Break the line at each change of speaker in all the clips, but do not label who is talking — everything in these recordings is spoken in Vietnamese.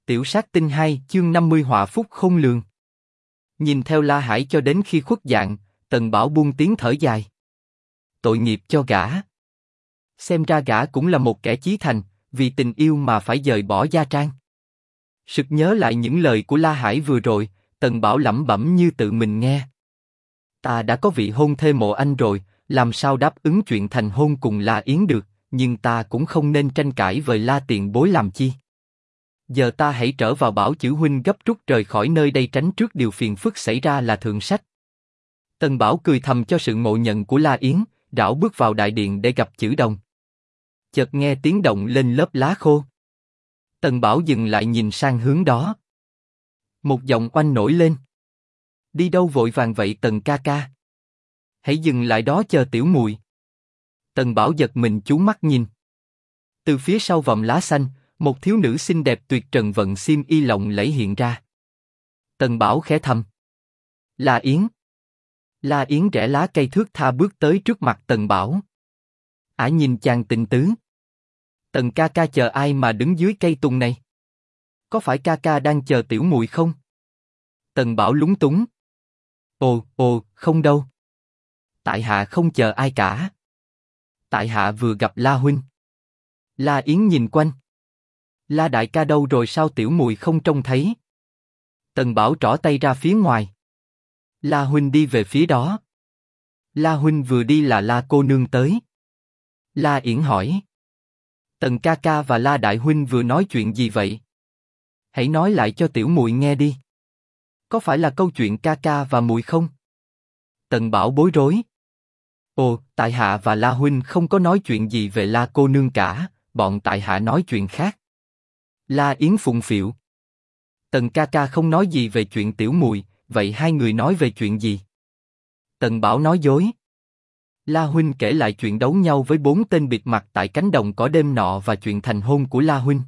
Tiểu sát tinh 2 chương 50 họa phúc khôn lường. Nhìn theo La Hải cho đến khi khuất dạng, Tần Bảo buông tiếng thở dài. Tội nghiệp cho gã. Xem ra gã cũng là một kẻ chí thành, vì tình yêu mà phải dời bỏ gia trang. Sực nhớ lại những lời của La Hải vừa rồi, Tần Bảo lẩm bẩm như tự mình nghe. Ta đã có vị hôn thê Mộ Anh rồi, làm sao đáp ứng chuyện thành hôn cùng La Yến được, nhưng ta cũng không nên tranh cãi với La tiền bối làm chi. Giờ ta hãy trở vào bảo chữ huynh gấp rút rời khỏi nơi đây tránh trước điều phiền phức xảy ra là thượng sách. Tần Bảo cười thầm cho sự ngộ nhận của La Yến, rảo bước vào đại điện để gặp chữ đồng. Chợt nghe tiếng động lên lớp lá khô. Tần Bảo dừng lại nhìn sang hướng đó. Một giọng oanh nổi lên. Đi đâu vội vàng vậy Tần ca ca? Hãy dừng lại đó chờ tiểu muội. Tần Bảo giật mình chú mắt nhìn. Từ phía sau vòm lá xanh, một thiếu nữ xinh đẹp tuyệt trần vận xiêm y lộng lẫy hiện ra. Tần Bảo khẽ thầm. La Yến. La Yến rẽ lá cây thước tha bước tới trước mặt Tần Bảo. Ả nhìn chàng tình tứ. Tần ca ca chờ ai mà đứng dưới cây tùng này? Có phải ca ca đang chờ tiểu muội không? Tần Bảo lúng túng. Ồ, không đâu. Tại hạ không chờ ai cả. Tại hạ vừa gặp La huynh. La Yến nhìn quanh. La đại ca đâu rồi sao tiểu muội không trông thấy? Tần Bảo trỏ tay ra phía ngoài. La huynh đi về phía đó. La huynh vừa đi là La cô nương tới. La Yến hỏi. Tần ca ca và La đại huynh vừa nói chuyện gì vậy? Hãy nói lại cho tiểu muội nghe đi. Có phải là câu chuyện ca ca và muội không? Tần Bảo bối rối. Ồ, tại hạ và La huynh không có nói chuyện gì về La cô nương cả, bọn tại hạ nói chuyện khác. La Yến phụng phịu. Tần ca ca không nói gì về chuyện tiểu muội, vậy hai người nói về chuyện gì? Tần Bảo nói dối. La huynh kể lại chuyện đấu nhau với 4 tên bịt mặt tại cánh đồng cỏ đêm nọ và chuyện thành hôn của La huynh.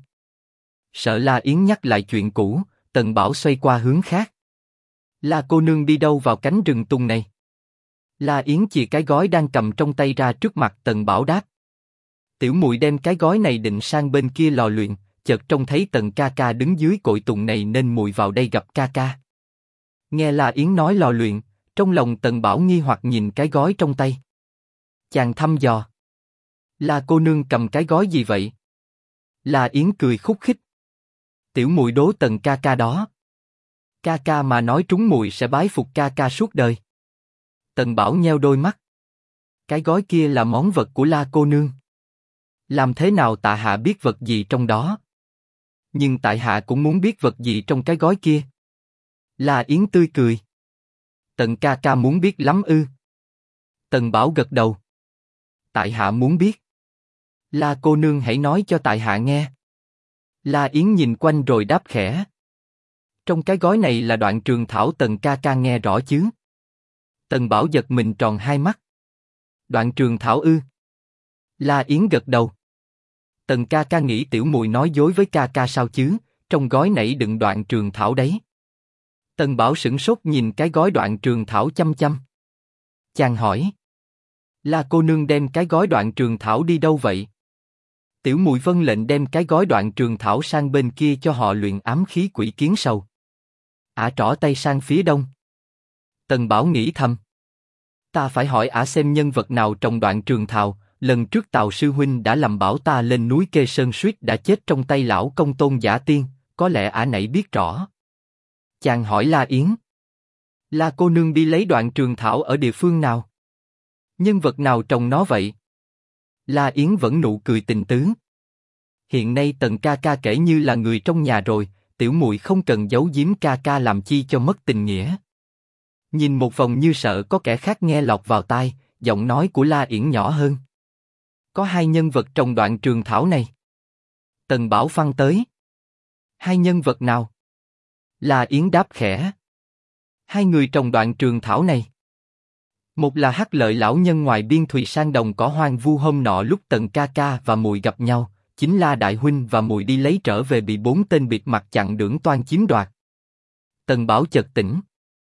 Sợ La Yến nhắc lại chuyện cũ, Tần Bảo xoay qua hướng khác. La cô nương đi đâu vào cánh rừng tùng này? La Yến chìa cái gói đang cầm trong tay ra trước mặt Tần Bảo đáp. Tiểu muội đem cái gói này định sang bên kia lò luyện, chợt trông thấy Tần ca ca đứng dưới cội tùng này nên muội vào đây gặp ca ca. Nghe La Yến nói lò luyện, trong lòng Tần Bảo nghi hoặc nhìn cái gói trong tay. Chàng thăm dò. La cô nương cầm cái gói gì vậy? La Yến cười khúc khích. Tiểu muội đố Tần ca ca đó. Ca ca mà nói trúng muội sẽ bái phục ca ca suốt đời. Tần Bảo nheo đôi mắt. Cái gói kia là món vật của La cô nương. Làm thế nào tại hạ biết vật gì trong đó? Nhưng tại hạ cũng muốn biết vật gì trong cái gói kia. La Yến tươi cười. Tần ca ca muốn biết lắm ư? Tần Bảo gật đầu. Tại hạ muốn biết. La cô nương hãy nói cho tại hạ nghe. La Yến nhìn quanh rồi đáp khẽ. Trong cái gói này là đoạn trường thảo Tần ca ca nghe rõ chứ? Tần Bảo giật mình tròn hai mắt. Đoạn trường thảo ư? La Yến gật đầu. Tần ca ca nghĩ tiểu muội nói dối với ca ca sao chứ? Trong gói nãy đựng đoạn trường thảo đấy. Tần Bảo sửng sốt nhìn cái gói đoạn trường thảo chăm chăm. Chàng hỏi. La cô nương đem cái gói đoạn trường thảo đi đâu vậy? Tiểu muội vâng lệnh đem cái gói đoạn trường thảo sang bên kia cho họ luyện ám khí quỷ kiến sầu. Ả trỏ tay sang phía đông. Tần Bảo nghĩ thầm. Ta phải hỏi ả xem nhân vật nào trong đoạn trường thảo. Lần trước Tào sư huynh đã làm bảo ta lên núi Kê Sơn suýt đã chết trong tay lão công tôn giả tiên, có lẽ ả nãy biết rõ. Chàng hỏi La Yến. La cô nương đi lấy đoạn trường thảo ở địa phương nào? Nhân vật nào trồng nó vậy? La Yến vẫn nụ cười tình tứ. Hiện nay Tần ca ca kể như là người trong nhà rồi, tiểu muội không cần giấu giếm ca ca làm chi cho mất tình nghĩa. Nhìn một vòng như sợ có kẻ khác nghe lọt vào tai, giọng nói của La Yến nhỏ hơn. Có hai nhân vật trong đoạn trường thảo này. Tần Bảo phăng tới. Hai nhân vật nào? La Yến đáp khẽ. Hai người trong đoạn trường thảo này. Một là Hắc Lợi lão nhân ngoài biên thùy sang đồng cỏ hoang vu hôm nọ lúc Tần ca ca và muội gặp nhau, chính La đại huynh và muội đi lấy trở về bị 4 tên bịt mặt chặn đường toan chiếm đoạt. Tần Bảo chợt tỉnh.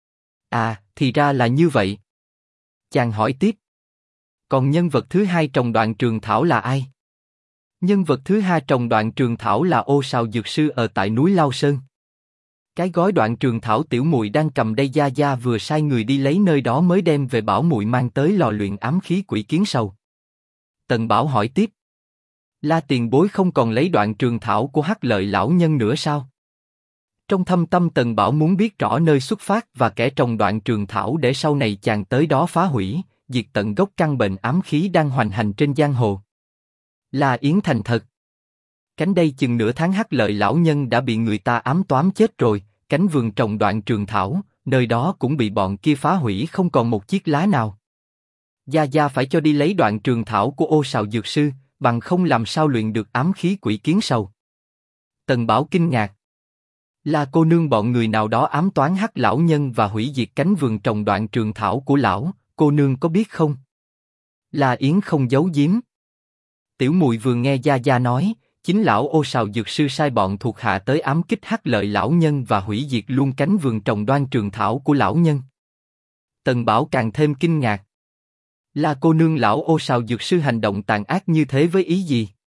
À, thì ra là như vậy. Chàng hỏi tiếp. Còn nhân vật thứ hai trong đoạn trường thảo là ai? Nhân vật thứ hai trồng đoạn trường thảo là Ô Sào dược sư ở tại núi Lao Sơn. Cái gói đoạn trường thảo tiểu muội đang cầm đây gia gia vừa sai người đi lấy nơi đó mới đem về bảo muội mang tới lò luyện ám khí quỷ kiến sầu. Tần Bảo hỏi tiếp. La tiền bối không còn lấy đoạn trường thảo của Hắc Lợi lão nhân nữa sao? Trong thâm tâm Tần Bảo muốn biết rõ nơi xuất phát và kẻ trồng đoạn trường thảo để sau này chàng tới đó phá hủy, diệt tận gốc căn bệnh ám khí đang hoành hành trên giang hồ. La Yến thành thật. Cánh đây chừng nửa tháng Hắc Lợi lão nhân đã bị người ta ám toám chết rồi, cánh vườn trồng đoạn trường thảo, nơi đó cũng bị bọn kia phá hủy không còn một chiếc lá nào. Gia Gia phải cho đi lấy đoạn trường thảo của Ô Sào dược sư, bằng không làm sao luyện được ám khí quỷ kiến sầu. Tần Bảo kinh ngạc. Là cô nương bọn người nào đó ám toán Hắc lão nhân và hủy diệt cánh vườn trồng đoạn trường thảo của lão, cô nương có biết không? La Yến không giấu giếm. Tiểu muội vừa nghe Gia Gia nói, chính lão Ô Sào dược sư sai bọn thuộc hạ tới ám kích Hắc Lợi lão nhân và hủy diệt luôn cánh vườn trồng đoan trường thảo của lão nhân. Tần Bảo càng thêm kinh ngạc. Là cô nương lão Ô Sào dược sư hành động tàn ác như thế với ý gì?